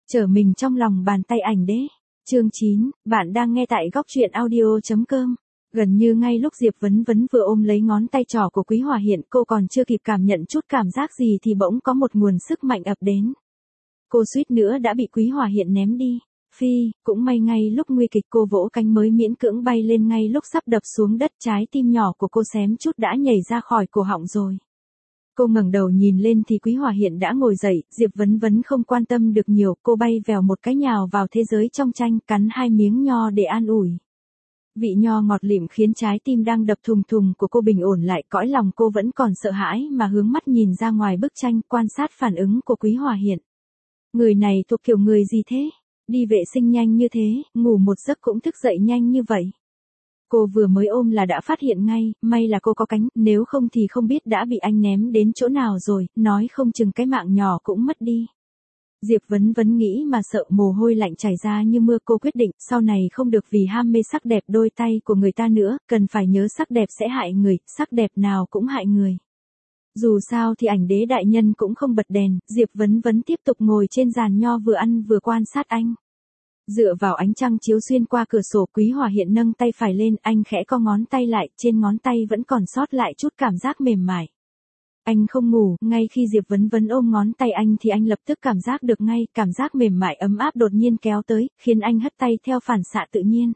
Trở mình trong lòng bàn tay ảnh đế. Chương 9, bạn đang nghe tại góc truyện audio.com. Gần như ngay lúc Diệp Vấn Vấn vừa ôm lấy ngón tay trỏ của Quý Hòa Hiện, cô còn chưa kịp cảm nhận chút cảm giác gì thì bỗng có một nguồn sức mạnh ập đến. Cô suýt nữa đã bị Quý Hòa Hiện ném đi. Phi, cũng may ngay lúc nguy kịch cô vỗ cánh mới miễn cưỡng bay lên, ngay lúc sắp đập xuống đất trái tim nhỏ của cô xém chút đã nhảy ra khỏi cổ họng rồi. Cô ngẩng đầu nhìn lên thì Quý Hòa Hiện đã ngồi dậy, Diệp Vấn Vấn không quan tâm được nhiều, cô bay vèo một cái nhào vào thế giới trong tranh, cắn 2 miếng nho để an ủi. Vị nho ngọt lịm khiến trái tim đang đập thùng thùng của cô bình ổn lại, cõi lòng cô vẫn còn sợ hãi mà hướng mắt nhìn ra ngoài bức tranh, quan sát phản ứng của Quý Hòa Hiện. Người này thuộc kiểu người gì thế? Đi vệ sinh nhanh như thế, ngủ một giấc cũng thức dậy nhanh như vậy. Cô vừa mới ôm là đã phát hiện ngay, may là cô có cánh, nếu không thì không biết đã bị anh ném đến chỗ nào rồi, nói không chừng cái mạng nhỏ cũng mất đi. Diệp Vấn Vấn nghĩ mà sợ, mồ hôi lạnh chảy ra như mưa. Cô quyết định, sau này không được vì ham mê sắc đẹp đôi tay của người ta nữa, cần phải nhớ sắc đẹp sẽ hại người, sắc đẹp nào cũng hại người. Dù sao thì ảnh đế đại nhân cũng không bật đèn, Diệp Vấn Vấn tiếp tục ngồi trên giàn nho vừa ăn vừa quan sát anh. Dựa vào ánh trăng chiếu xuyên qua cửa sổ, Quý Hòa Hiện nâng tay phải lên, anh khẽ co ngón tay lại, trên ngón tay vẫn còn sót lại chút cảm giác mềm mại. Anh không ngủ, ngay khi Diệp Vấn Vấn ôm ngón tay anh thì anh lập tức cảm giác được ngay, cảm giác mềm mại ấm áp đột nhiên kéo tới, khiến anh hất tay theo phản xạ tự nhiên.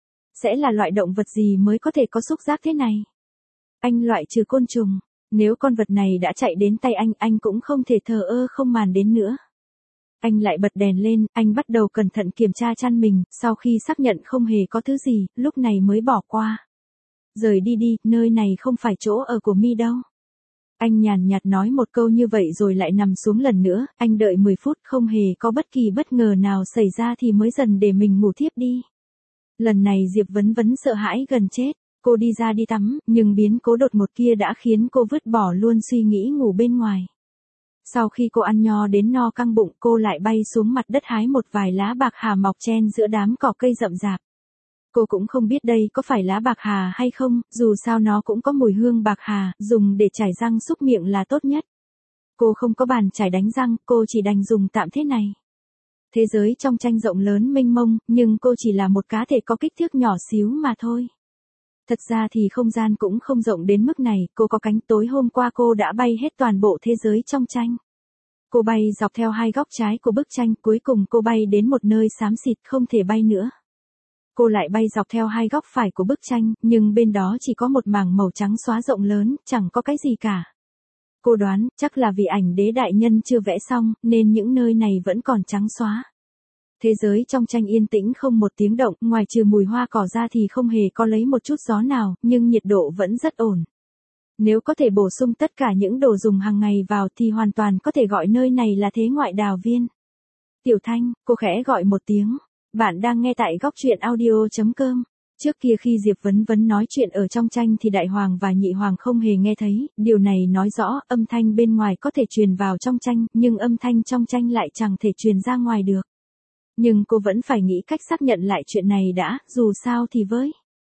Sẽ là loại động vật gì mới có thể có xúc giác thế này? Anh loại trừ côn trùng, nếu con vật này đã chạy đến tay anh cũng không thể thờ ơ không màn đến nữa. Anh lại bật đèn lên, anh bắt đầu cẩn thận kiểm tra chăn mình, sau khi xác nhận không hề có thứ gì, lúc này mới bỏ qua. Rời đi đi, nơi này không phải chỗ ở của mi đâu. Anh nhàn nhạt nói một câu như vậy rồi lại nằm xuống lần nữa, anh đợi 10 phút không hề có bất kỳ bất ngờ nào xảy ra thì mới dần để mình ngủ thiếp đi. Lần này Diệp Vấn Vấn sợ hãi gần chết, cô đi ra đi tắm, nhưng biến cố đột ngột kia đã khiến cô vứt bỏ luôn suy nghĩ ngủ bên ngoài. Sau khi cô ăn nho đến no căng bụng, cô lại bay xuống mặt đất hái một vài lá bạc hà mọc chen giữa đám cỏ cây rậm rạp. Cô cũng không biết đây có phải lá bạc hà hay không, dù sao nó cũng có mùi hương bạc hà, dùng để chải răng súc miệng là tốt nhất. Cô không có bàn chải đánh răng, cô chỉ đành dùng tạm thế này. Thế giới trong tranh rộng lớn mênh mông, nhưng cô chỉ là một cá thể có kích thước nhỏ xíu mà thôi. Thật ra thì không gian cũng không rộng đến mức này, cô có cánh, tối hôm qua cô đã bay hết toàn bộ thế giới trong tranh. Cô bay dọc theo hai góc trái của bức tranh, cuối cùng cô bay đến một nơi xám xịt không thể bay nữa. Cô lại bay dọc theo hai góc phải của bức tranh, nhưng bên đó chỉ có một mảng màu trắng xóa rộng lớn, chẳng có cái gì cả. Cô đoán, chắc là vì ảnh đế đại nhân chưa vẽ xong, nên những nơi này vẫn còn trắng xóa. Thế giới trong tranh yên tĩnh không một tiếng động, ngoài trừ mùi hoa cỏ ra thì không hề có lấy một chút gió nào, nhưng nhiệt độ vẫn rất ổn. Nếu có thể bổ sung tất cả những đồ dùng hàng ngày vào thì hoàn toàn có thể gọi nơi này là thế ngoại đào viên. Tiểu Thanh, cô khẽ gọi một tiếng. Bạn đang nghe tại góc truyện audio.com. Trước kia khi Diệp Vấn Vấn nói chuyện ở trong tranh thì Đại Hoàng và Nhị Hoàng không hề nghe thấy, điều này nói rõ âm thanh bên ngoài có thể truyền vào trong tranh, nhưng âm thanh trong tranh lại chẳng thể truyền ra ngoài được. Nhưng cô vẫn phải nghĩ cách xác nhận lại chuyện này đã, dù sao thì với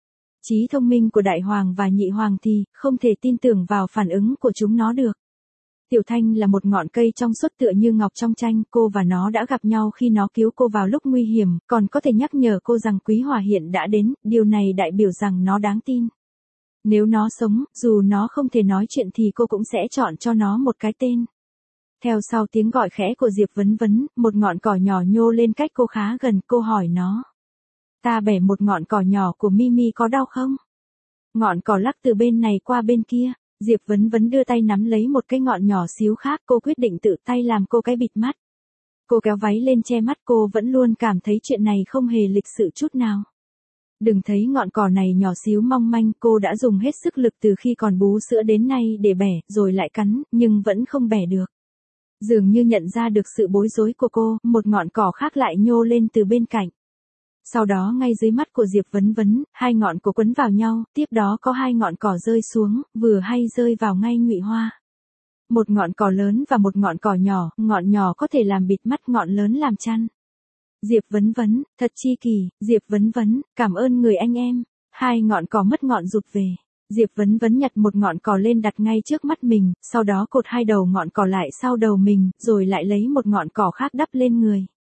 trí thông minh của Đại Hoàng và Nhị Hoàng thì không thể tin tưởng vào phản ứng của chúng nó được. Tiểu Thanh là một ngọn cây trong suốt tựa như ngọc trong tranh, cô và nó đã gặp nhau khi nó cứu cô vào lúc nguy hiểm, còn có thể nhắc nhở cô rằng Quý Hòa Hiện đã đến, điều này đại biểu rằng nó đáng tin. Nếu nó sống, dù nó không thể nói chuyện thì cô cũng sẽ chọn cho nó một cái tên. Theo sau tiếng gọi khẽ của Diệp Vấn Vấn, một ngọn cỏ nhỏ nhô lên cách cô khá gần, cô hỏi nó. Ta bẻ một ngọn cỏ nhỏ của Mimi có đau không? Ngọn cỏ lắc từ bên này qua bên kia. Diệp Vấn Vấn đưa tay nắm lấy một cái ngọn nhỏ xíu khác, cô quyết định tự tay làm cô cái bịt mắt. Cô kéo váy lên che mắt, cô vẫn luôn cảm thấy chuyện này không hề lịch sự chút nào. Đừng thấy ngọn cỏ này nhỏ xíu mong manh, cô đã dùng hết sức lực từ khi còn bú sữa đến nay để bẻ, rồi lại cắn, nhưng vẫn không bẻ được. Dường như nhận ra được sự bối rối của cô, một ngọn cỏ khác lại nhô lên từ bên cạnh. Sau đó ngay dưới mắt của Diệp Vấn Vấn, hai ngọn cỏ quấn vào nhau, tiếp đó có hai ngọn cỏ rơi xuống, vừa hay rơi vào ngay nhụy hoa. Một ngọn cỏ lớn và một ngọn cỏ nhỏ, ngọn nhỏ có thể làm bịt mắt, ngọn lớn làm chăn. Diệp Vấn Vấn, thật chi kỳ, Diệp Vấn Vấn, cảm ơn người anh em. Hai ngọn cỏ mất ngọn rụt về. Diệp Vấn Vấn nhặt một ngọn cỏ lên đặt ngay trước mắt mình, sau đó cột hai đầu ngọn cỏ lại sau đầu mình, rồi lại lấy một ngọn cỏ khác đắp lên người.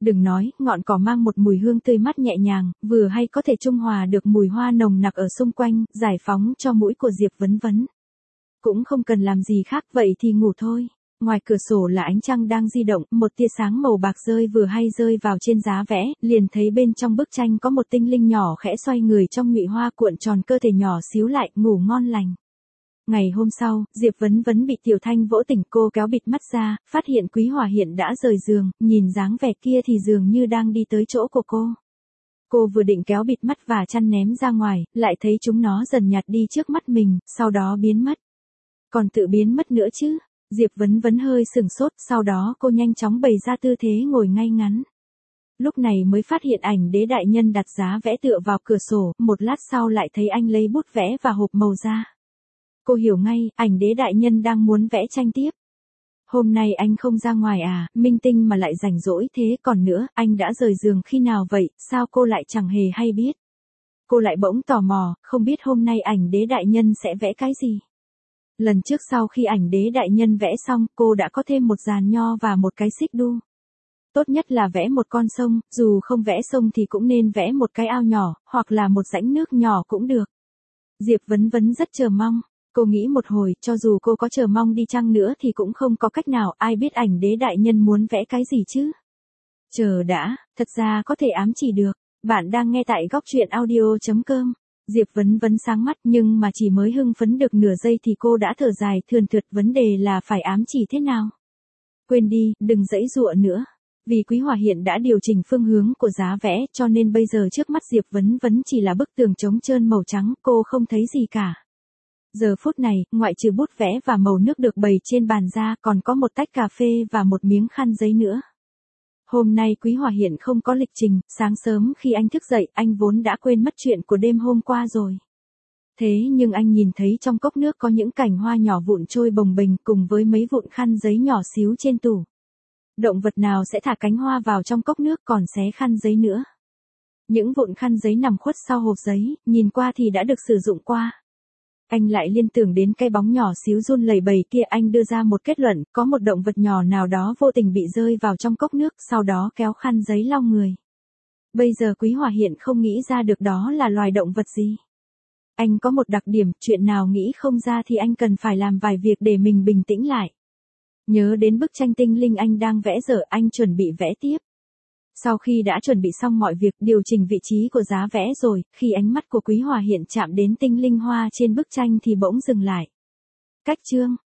Đừng nói, ngọn cỏ mang một mùi hương tươi mát nhẹ nhàng, vừa hay có thể trung hòa được mùi hoa nồng nặc ở xung quanh, giải phóng cho mũi của Diệp Vấn Vấn. Cũng không cần làm gì khác, vậy thì ngủ thôi. Ngoài cửa sổ là ánh trăng đang di động, một tia sáng màu bạc vừa hay rơi vào trên giá vẽ, liền thấy bên trong bức tranh có một tinh linh nhỏ khẽ xoay người trong nhụy hoa cuộn tròn cơ thể nhỏ xíu lại, ngủ ngon lành. Ngày hôm sau, Diệp Vấn Vấn bị Tiểu Thanh vỗ tỉnh, cô kéo bịt mắt ra, phát hiện Quý Hòa Hiện đã rời giường, nhìn dáng vẻ kia thì dường như đang đi tới chỗ của cô. Cô vừa định kéo bịt mắt và chăn ném ra ngoài, lại thấy chúng nó dần nhạt đi trước mắt mình, sau đó biến mất. Còn tự biến mất nữa chứ? Diệp Vấn Vấn hơi sửng sốt, sau đó cô nhanh chóng bày ra tư thế ngồi ngay ngắn. Lúc này mới phát hiện Ảnh Đế đại nhân đặt giá vẽ tựa vào cửa sổ, một lát sau lại thấy anh lấy bút vẽ và hộp màu ra. Cô hiểu ngay, Ảnh Đế đại nhân đang muốn vẽ tranh tiếp. Hôm nay anh không ra ngoài à, minh tinh mà lại rảnh rỗi thế, còn nữa, anh đã rời giường khi nào vậy, sao cô lại chẳng hề hay biết. Cô lại bỗng tò mò, không biết hôm nay Ảnh Đế đại nhân sẽ vẽ cái gì. Lần trước sau khi Ảnh Đế đại nhân vẽ xong, cô đã có thêm một dàn nho và một cái xích đu. Tốt nhất là vẽ một con sông, dù không vẽ sông thì cũng nên vẽ một cái ao nhỏ, hoặc là một rãnh nước nhỏ cũng được. Diệp Vấn Vấn rất chờ mong. Cô nghĩ một hồi, cho dù cô có chờ mong đi chăng nữa thì cũng không có cách nào, ai biết Ảnh Đế đại nhân muốn vẽ cái gì chứ. Chờ đã, thật ra có thể ám chỉ được. Bạn đang nghe tại góc truyện audio.com. Diệp Vấn Vấn sáng mắt, nhưng mà chỉ mới hưng phấn được nửa giây thì cô đã thở dài thườn thượt, vấn đề là phải ám chỉ thế nào. Quên đi, đừng giãy giụa nữa. Vì Quý Hòa Hiện đã điều chỉnh phương hướng của giá vẽ, cho nên bây giờ trước mắt Diệp Vấn Vấn chỉ là bức tường trống trơn màu trắng, cô không thấy gì cả. Giờ phút này, ngoại trừ bút vẽ và màu nước được bày trên bàn ra, còn có một tách cà phê và một miếng khăn giấy nữa. Hôm nay Quý Hòa Hiện không có lịch trình, sáng sớm khi anh thức dậy, anh vốn đã quên mất chuyện của đêm hôm qua rồi. Thế nhưng anh nhìn thấy trong cốc nước có những cành hoa nhỏ vụn trôi bồng bềnh cùng với mấy vụn khăn giấy nhỏ xíu trên tủ. Động vật nào sẽ thả cánh hoa vào trong cốc nước còn xé khăn giấy nữa. Những vụn khăn giấy nằm khuất sau hộp giấy, nhìn qua thì đã được sử dụng qua. Anh lại liên tưởng đến cái bóng nhỏ xíu run lẩy bẩy kia, anh đưa ra một kết luận, có một động vật nhỏ nào đó vô tình bị rơi vào trong cốc nước, sau đó kéo khăn giấy lau người. Bây giờ Quý Hòa Hiện không nghĩ ra được đó là loài động vật gì. Anh có một đặc điểm, chuyện nào nghĩ không ra thì anh cần phải làm vài việc để mình bình tĩnh lại. Nhớ đến bức tranh tinh linh anh đang vẽ giờ, anh chuẩn bị vẽ tiếp. Sau khi đã chuẩn bị xong mọi việc, điều chỉnh vị trí của giá vẽ rồi, khi ánh mắt của Quý Hòa Hiện chạm đến tinh linh hoa trên bức tranh thì bỗng dừng lại. Cách chương